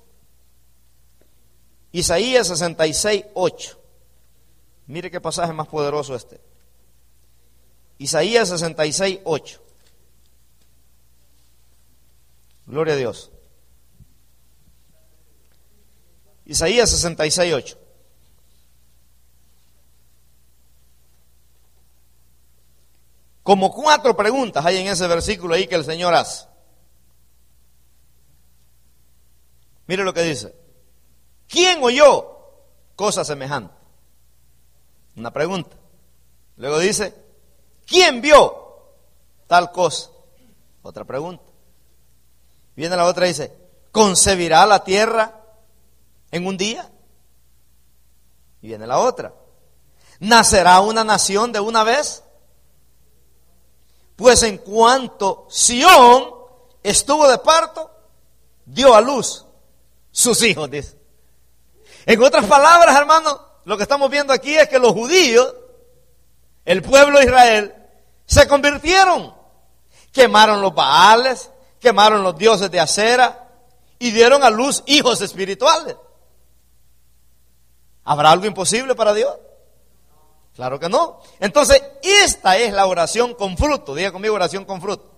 Isaías sesenta y seis, ocho. Mire qué pasaje más poderoso este. Isaías sesenta y seis, ocho. Gloria a Dios. Isaías sesenta y seis, ocho. Como cuatro preguntas hay en ese versículo ahí que el Señor hace. Mire lo que dice. ¿Quién oyó cosa semejante? Una pregunta. Luego dice, ¿quién vio tal cosa? Otra pregunta. Viene la otra y dice, ¿concebirá la tierra en un día? Y viene la otra. ¿Nacerá una nación de una vez? Pues en cuanto Sión estuvo de parto, dio a luz sus hijos, dice. En otras palabras, hermanos, lo que estamos viendo aquí es que los judíos, el pueblo de Israel, se convirtieron. Quemaron los baales, quemaron los dioses de acera y dieron a luz hijos espirituales. ¿Habrá algo imposible para Dios? Claro que no. Entonces, esta es la oración con fruto. Diga conmigo, oración con fruto.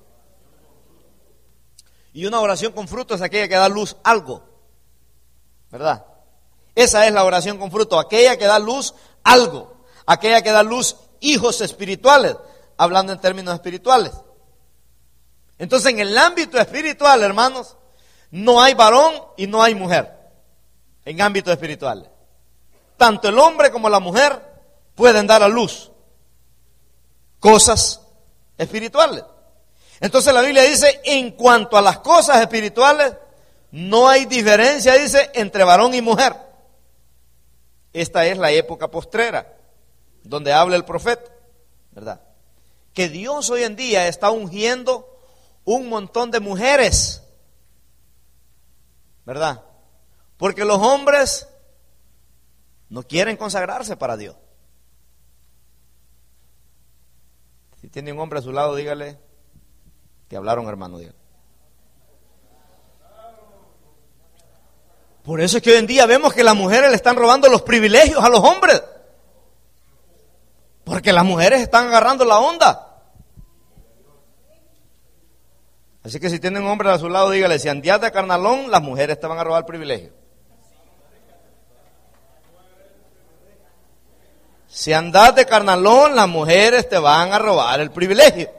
Y una oración con fruto es aquella que da luz algo, ¿verdad? Esa es la oración con fruto, aquella que da luz algo, aquella que da luz hijos espirituales, hablando en términos espirituales. Entonces, en el ámbito espiritual, hermanos, no hay varón y no hay mujer, en ámbitos espirituales. Tanto el hombre como la mujer pueden dar a luz cosas espirituales. Entonces la Biblia dice, en cuanto a las cosas espirituales, no hay diferencia, dice, entre varón y mujer. Esta es la época postrera, donde habla el profeta, ¿verdad? Que Dios hoy en día está ungiendo un montón de mujeres, ¿verdad? Porque los hombres no quieren consagrarse para Dios. Si tiene un hombre a su lado, dígale que hablaron, hermano, dígale. Por eso es que hoy en día vemos que las mujeres le están robando los privilegios a los hombres. Porque las mujeres están agarrando la onda. Así que si tienen un hombre a su lado, dígale, si andás de carnalón, las mujeres te van a robar el privilegio. Si andás de carnalón, las mujeres te van a robar el privilegio.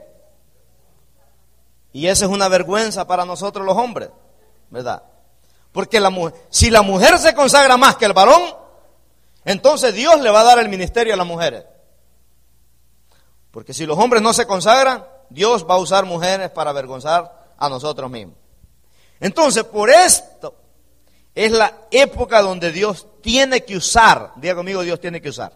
Y esa es una vergüenza para nosotros los hombres, ¿verdad? Porque la mujer, si la mujer se consagra más que el varón, entonces Dios le va a dar el ministerio a las mujeres. Porque si los hombres no se consagran, Dios va a usar mujeres para avergonzar a nosotros mismos. Entonces, por esto es la época donde Dios tiene que usar, diga conmigo, Dios tiene que usar.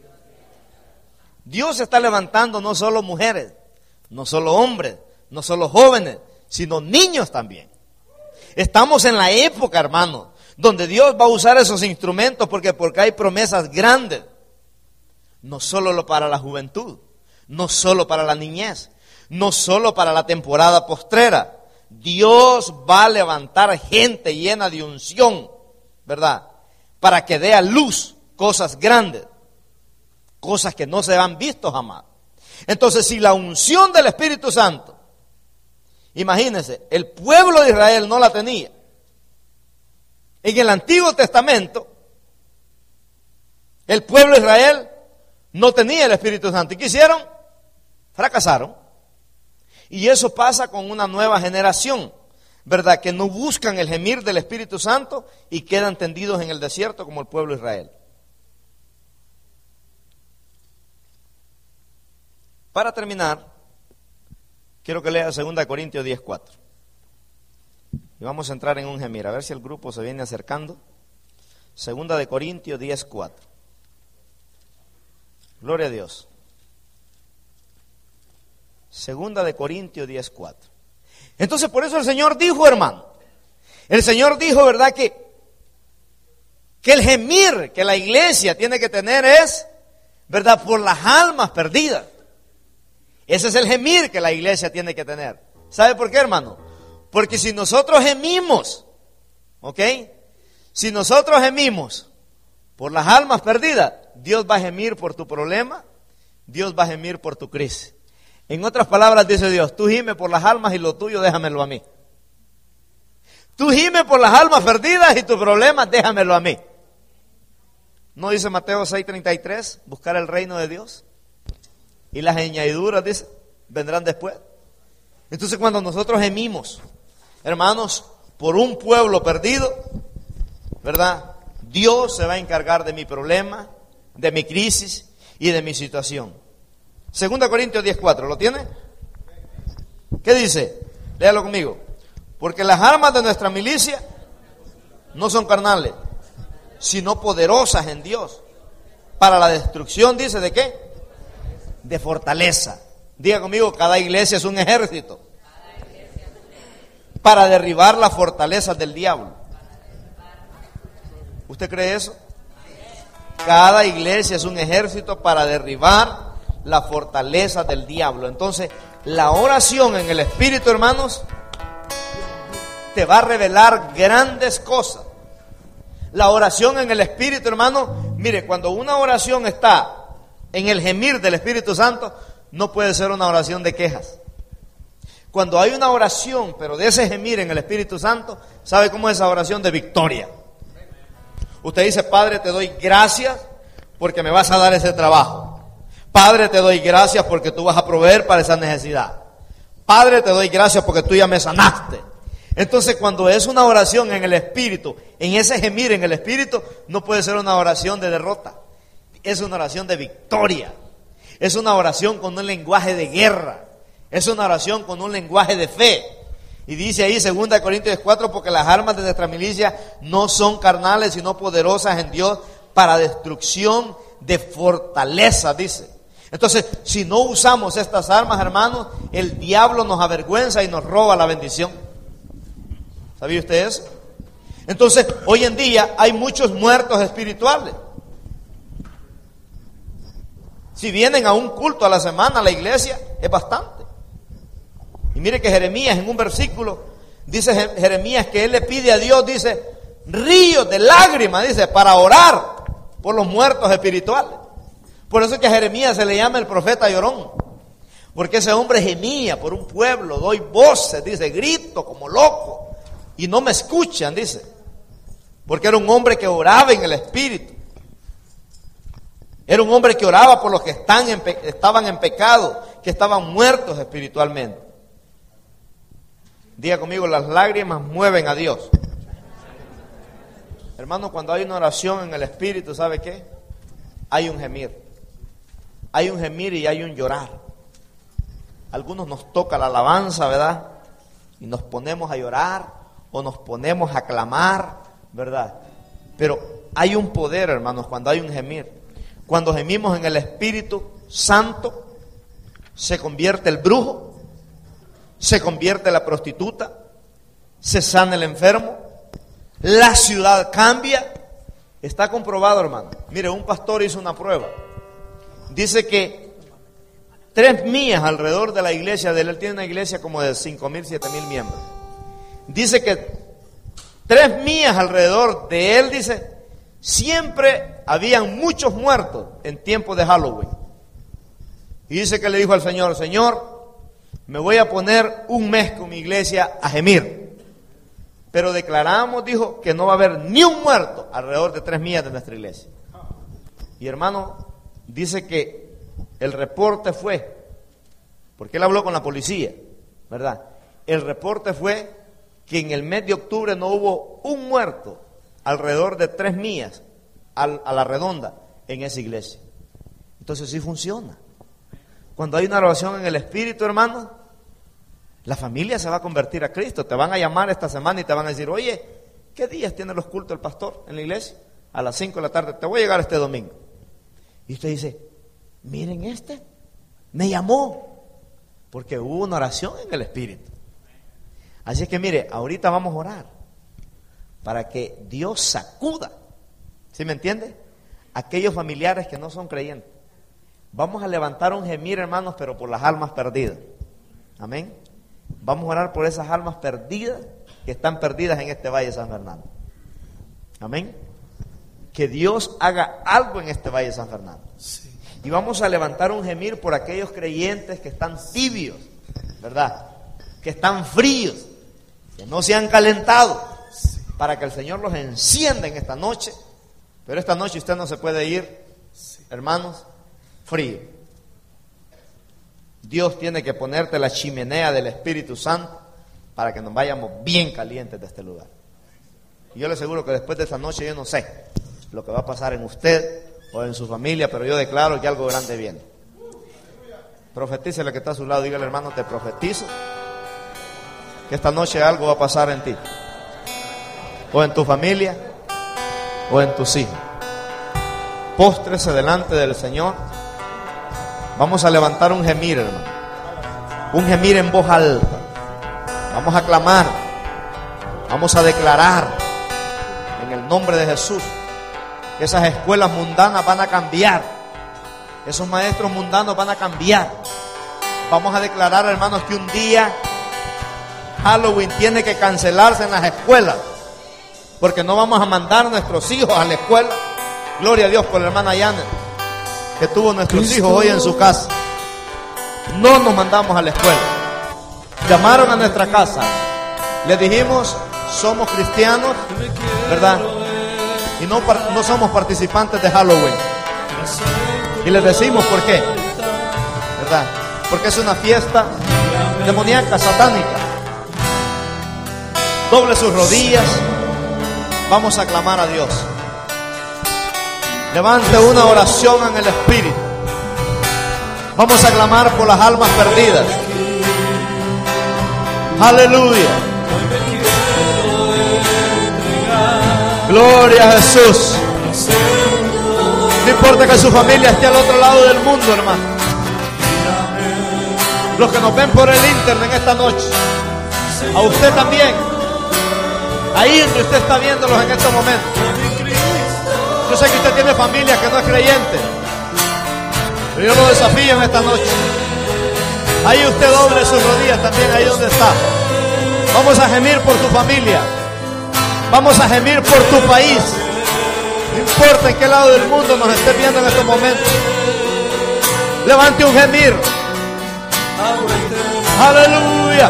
Dios está levantando no solo mujeres, no solo hombres, no solo jóvenes, sino niños también. Estamos en la época, hermano, donde Dios va a usar esos instrumentos porque, porque hay promesas grandes. No solo para la juventud, no solo para la niñez, no solo para la temporada postrera. Dios va a levantar gente llena de unción, ¿verdad? Para que dé a luz cosas grandes, cosas que no se han visto jamás. Entonces, si la unción del Espíritu Santo, imagínense, el pueblo de Israel no la tenía. En el Antiguo Testamento, el pueblo de Israel no tenía el Espíritu Santo. ¿Y qué hicieron? Fracasaron. Y eso pasa con una nueva generación, ¿verdad? Que no buscan el gemir del Espíritu Santo y quedan tendidos en el desierto como el pueblo de Israel. Para terminar, quiero que lea segunda Corintios diez cuatro. Y vamos a entrar en un gemir, a ver si el grupo se viene acercando. segunda de Corintios diez cuatro. Gloria a Dios. Segunda de Corintios diez cuatro. Entonces, por eso el Señor dijo, hermano, el Señor dijo, ¿verdad? Que, que el gemir que la iglesia tiene que tener es, ¿verdad? Por las almas perdidas. Ese es el gemir que la iglesia tiene que tener. ¿Sabe por qué, hermano? Porque si nosotros gemimos, ¿ok? Si nosotros gemimos por las almas perdidas, Dios va a gemir por tu problema, Dios va a gemir por tu crisis. En otras palabras dice Dios, tú gime por las almas y lo tuyo déjamelo a mí. Tú gime por las almas perdidas y tus problemas déjamelo a mí. ¿No dice Mateo seis treinta y tres, buscar el reino de Dios? Y las añadiduras, dice, vendrán después. Entonces cuando nosotros gemimos, hermanos, por un pueblo perdido, ¿verdad? Dios se va a encargar de mi problema, de mi crisis y de mi situación. segunda Corintios diez cuatro, ¿lo tiene? ¿Qué dice? Léalo conmigo. Porque las armas de nuestra milicia no son carnales, sino poderosas en Dios. Para la destrucción, dice, ¿de qué? De fortaleza. Diga conmigo, cada iglesia es un ejército. Para derribar las fortalezas del diablo. ¿Usted cree eso? Cada iglesia es un ejército para derribar la fortaleza del diablo. Entonces, la oración en el Espíritu, hermanos, te va a revelar grandes cosas. La oración en el Espíritu, hermano, mire, cuando una oración está en el gemir del Espíritu Santo, no puede ser una oración de quejas. Cuando hay una oración, pero de ese gemir en el Espíritu Santo, ¿sabe cómo es esa oración? De victoria. Usted dice, Padre, te doy gracias porque me vas a dar ese trabajo. Padre, te doy gracias porque tú vas a proveer para esa necesidad. Padre, te doy gracias porque tú ya me sanaste. Entonces, cuando es una oración en el Espíritu, en ese gemir en el Espíritu, no puede ser una oración de derrota. Es una oración de victoria. Es una oración con un lenguaje de guerra. Es una oración con un lenguaje de fe. Y dice ahí segunda Corintios cuatro, porque las armas de nuestra milicia no son carnales, sino poderosas en Dios para destrucción de fortaleza, dice. Entonces, si no usamos estas armas, hermanos, el diablo nos avergüenza y nos roba la bendición. ¿Sabía usted eso? Entonces, hoy en día hay muchos muertos espirituales. Si vienen a un culto a la semana a la iglesia, es bastante. Y mire que Jeremías en un versículo, dice Jeremías que él le pide a Dios, dice, ríos de lágrimas, dice, para orar por los muertos espirituales. Por eso es que a Jeremías se le llama el profeta llorón. Porque ese hombre gemía por un pueblo, doy voces, dice, grito como loco. Y no me escuchan, dice. Porque era un hombre que oraba en el Espíritu. Era un hombre que oraba por los que están en pe- estaban en pecado, que estaban muertos espiritualmente. Diga conmigo, las lágrimas mueven a Dios. Hermano, cuando hay una oración en el Espíritu, ¿sabe qué? Hay un gemir. Hay un gemir y hay un llorar. Algunos nos toca la alabanza, ¿verdad? Y nos ponemos a llorar o nos ponemos a clamar, ¿verdad? Pero hay un poder, hermanos, cuando hay un gemir. Cuando gemimos en el Espíritu Santo, se convierte el brujo, se convierte la prostituta, se sana el enfermo, la ciudad cambia. Está comprobado, hermano. Mire, un pastor hizo una prueba. Dice que tres millas alrededor de la iglesia de él, él tiene una iglesia como de cinco mil, siete mil miembros. dice que tres millas alrededor de él, dice, siempre habían muchos muertos en tiempo de Halloween. Y dice que le dijo al Señor, Señor, me voy a poner un mes con mi iglesia a gemir. Pero declaramos, dijo, que no va a haber ni un muerto alrededor de tres millas de nuestra iglesia. Y hermano, dice que el reporte fue, porque él habló con la policía, ¿verdad? El reporte fue que en el mes de octubre no hubo un muerto alrededor de tres millas a la redonda en esa iglesia. Entonces sí funciona. Cuando hay una oración en el Espíritu, hermano, la familia se va a convertir a Cristo. Te van a llamar esta semana y te van a decir, oye, ¿qué días tiene los cultos el pastor en la iglesia? A las cinco de la tarde, te voy a llegar este domingo. Y usted dice, miren este, me llamó, porque hubo una oración en el Espíritu. Así es que mire, ahorita vamos a orar para que Dios sacuda, ¿sí me entiende? Aquellos familiares que no son creyentes. Vamos a levantar un gemir, hermanos, pero por las almas perdidas. Amén. Vamos a orar por esas almas perdidas que están perdidas en este Valle de San Fernando. Amén. Que Dios haga algo en este Valle de San Fernando. Sí. Y vamos a levantar un gemir por aquellos creyentes que están tibios, ¿verdad? Que están fríos, que no se han calentado, sí, para que el Señor los encienda en esta noche. Pero esta noche usted no se puede ir, sí, hermanos, frío. Dios tiene que ponerte la chimenea del Espíritu Santo para que nos vayamos bien calientes de este lugar. Y yo le aseguro que después de esta noche yo no sé lo que va a pasar en usted o en su familia, pero yo declaro que algo grande viene. Profetícele que está a su lado, dígale, hermano, te profetizo que esta noche algo va a pasar en ti, o en tu familia, o en tus hijos. Póstrese delante del Señor. Vamos a levantar un gemir, hermano, un gemir en voz alta. Vamos a clamar, vamos a declarar en el nombre de Jesús que esas escuelas mundanas van a cambiar, esos maestros mundanos van a cambiar. Vamos a declarar, hermanos, que un día Halloween tiene que cancelarse en las escuelas, porque no vamos a mandar a nuestros hijos a la escuela. Gloria a Dios por la hermana Janet, que tuvo nuestros hijos hoy en su casa. No nos mandamos a la escuela. Llamaron a nuestra casa, les dijimos, somos cristianos, ¿verdad? Y no, no somos participantes de Halloween. Y les decimos por qué, ¿verdad? Porque es una fiesta demoníaca, satánica. Doble sus rodillas, vamos a clamar a Dios. Levante una oración en el Espíritu. Vamos a clamar por las almas perdidas. Aleluya. Gloria a Jesús. No importa que su familia esté al otro lado del mundo, hermano. Los que nos ven por el internet en esta noche, a usted también, ahí donde usted está viéndolos en estos momentos. Yo sé que usted tiene familia que no es creyente, pero yo lo desafío en esta noche. Ahí usted doble sus rodillas también, ahí donde está. Vamos a gemir por tu familia. Vamos a gemir por tu país. No importa en qué lado del mundo nos esté viendo en estos momentos. Levante un gemir. Aleluya.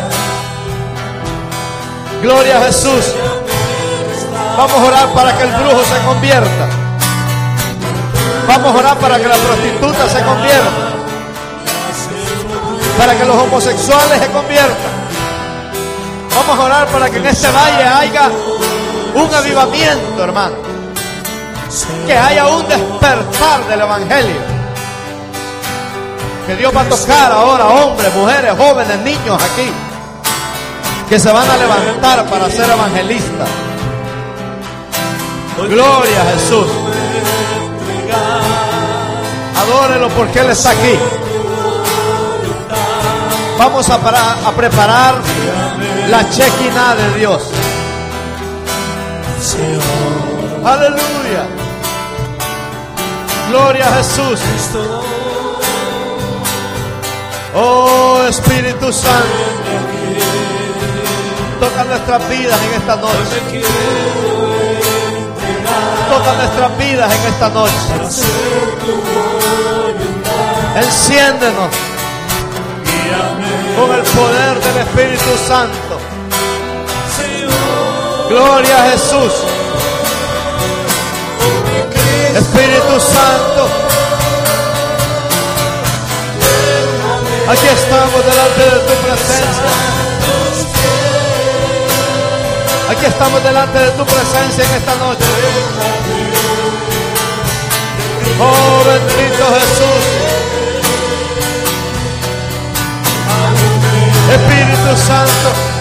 Gloria a Jesús. Vamos a orar para que el brujo se convierta. Vamos a orar para que la prostituta se convierta, para que los homosexuales se conviertan. Vamos a orar para que en este valle haya un avivamiento, hermano, que haya un despertar del evangelio, que Dios va a tocar ahora hombres, mujeres, jóvenes, niños aquí, que se van a levantar para ser evangelistas. Gloria a Jesús. Adórelo porque Él está aquí. Vamos a, para, a preparar la chequina de Dios. Aleluya. Gloria a Jesús. Oh Espíritu Santo, Toca nuestras vidas en esta noche. Toca nuestras vidas en esta noche. Enciéndenos con el poder del Espíritu Santo. Gloria a Jesús. Espíritu Santo, aquí estamos delante de tu presencia. Aquí estamos delante de tu presencia en esta noche. Oh, bendito Jesús. Espíritu Santo,